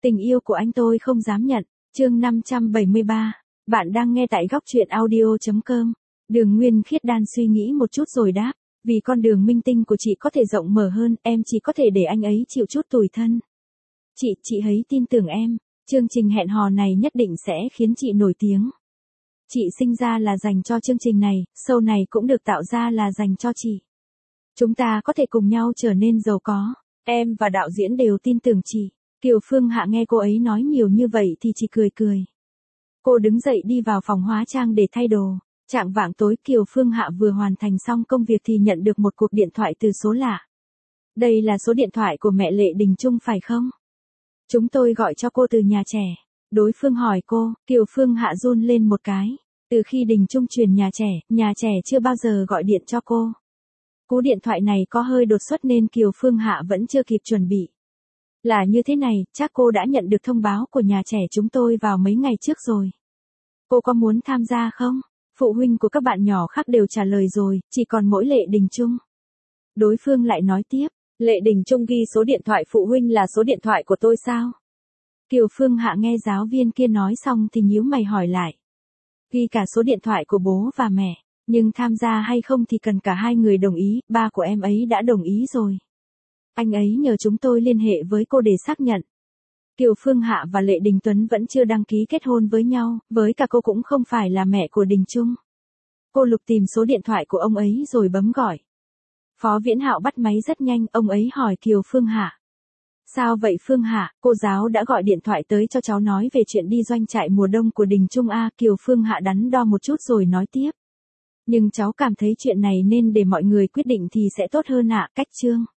Tình yêu của anh tôi không dám nhận. Chương 573. Bạn đang nghe tại góc truyện audio.com. Đường Nguyên Khiết đan suy nghĩ một chút rồi đáp. Vì con đường minh tinh của chị có thể rộng mở hơn, em chỉ có thể để anh ấy chịu chút tủi thân. Chị hãy tin tưởng em. Chương trình hẹn hò này nhất định sẽ khiến chị nổi tiếng. Chị sinh ra là dành cho chương trình này, show này cũng được tạo ra là dành cho chị. Chúng ta có thể cùng nhau trở nên giàu có. Em và đạo diễn đều tin tưởng chị. Kiều Phương Hạ nghe cô ấy nói nhiều như vậy thì chỉ cười cười. Cô đứng dậy đi vào phòng hóa trang để thay đồ. Chạng vạng tối Kiều Phương Hạ vừa hoàn thành xong công việc thì nhận được một cuộc điện thoại từ số lạ. Đây là số điện thoại của mẹ Lệ Đình Trung phải không? Chúng tôi gọi cho cô từ nhà trẻ. Đối phương hỏi cô, Kiều Phương Hạ run lên một cái. Từ khi Đình Trung chuyển nhà trẻ chưa bao giờ gọi điện cho cô. Cú điện thoại này có hơi đột xuất nên Kiều Phương Hạ vẫn chưa kịp chuẩn bị. Là như thế này, chắc cô đã nhận được thông báo của nhà trẻ chúng tôi vào mấy ngày trước rồi. Cô có muốn tham gia không? Phụ huynh của các bạn nhỏ khác đều trả lời rồi, chỉ còn mỗi Lệ Đình Trung. Đối phương lại nói tiếp, Lệ Đình Trung ghi số điện thoại phụ huynh là số điện thoại của tôi sao? Kiều Phương Hạ nghe giáo viên kia nói xong thì nhíu mày hỏi lại. Ghi cả số điện thoại của bố và mẹ, nhưng tham gia hay không thì cần cả hai người đồng ý, ba của em ấy đã đồng ý rồi. Anh ấy nhờ chúng tôi liên hệ với cô để xác nhận. Kiều Phương Hạ và Lệ Đình Tuấn vẫn chưa đăng ký kết hôn với nhau, với cả cô cũng không phải là mẹ của Đình Trung. Cô lục tìm số điện thoại của ông ấy rồi bấm gọi. Phó Viễn Hạo bắt máy rất nhanh, ông ấy hỏi Kiều Phương Hạ. Sao vậy Phương Hạ, cô giáo đã gọi điện thoại tới cho cháu nói về chuyện đi doanh trại mùa đông của Đình Trung à? Kiều Phương Hạ đắn đo một chút rồi nói tiếp. Nhưng cháu cảm thấy chuyện này nên để mọi người quyết định thì sẽ tốt hơn ạ. Cách chương.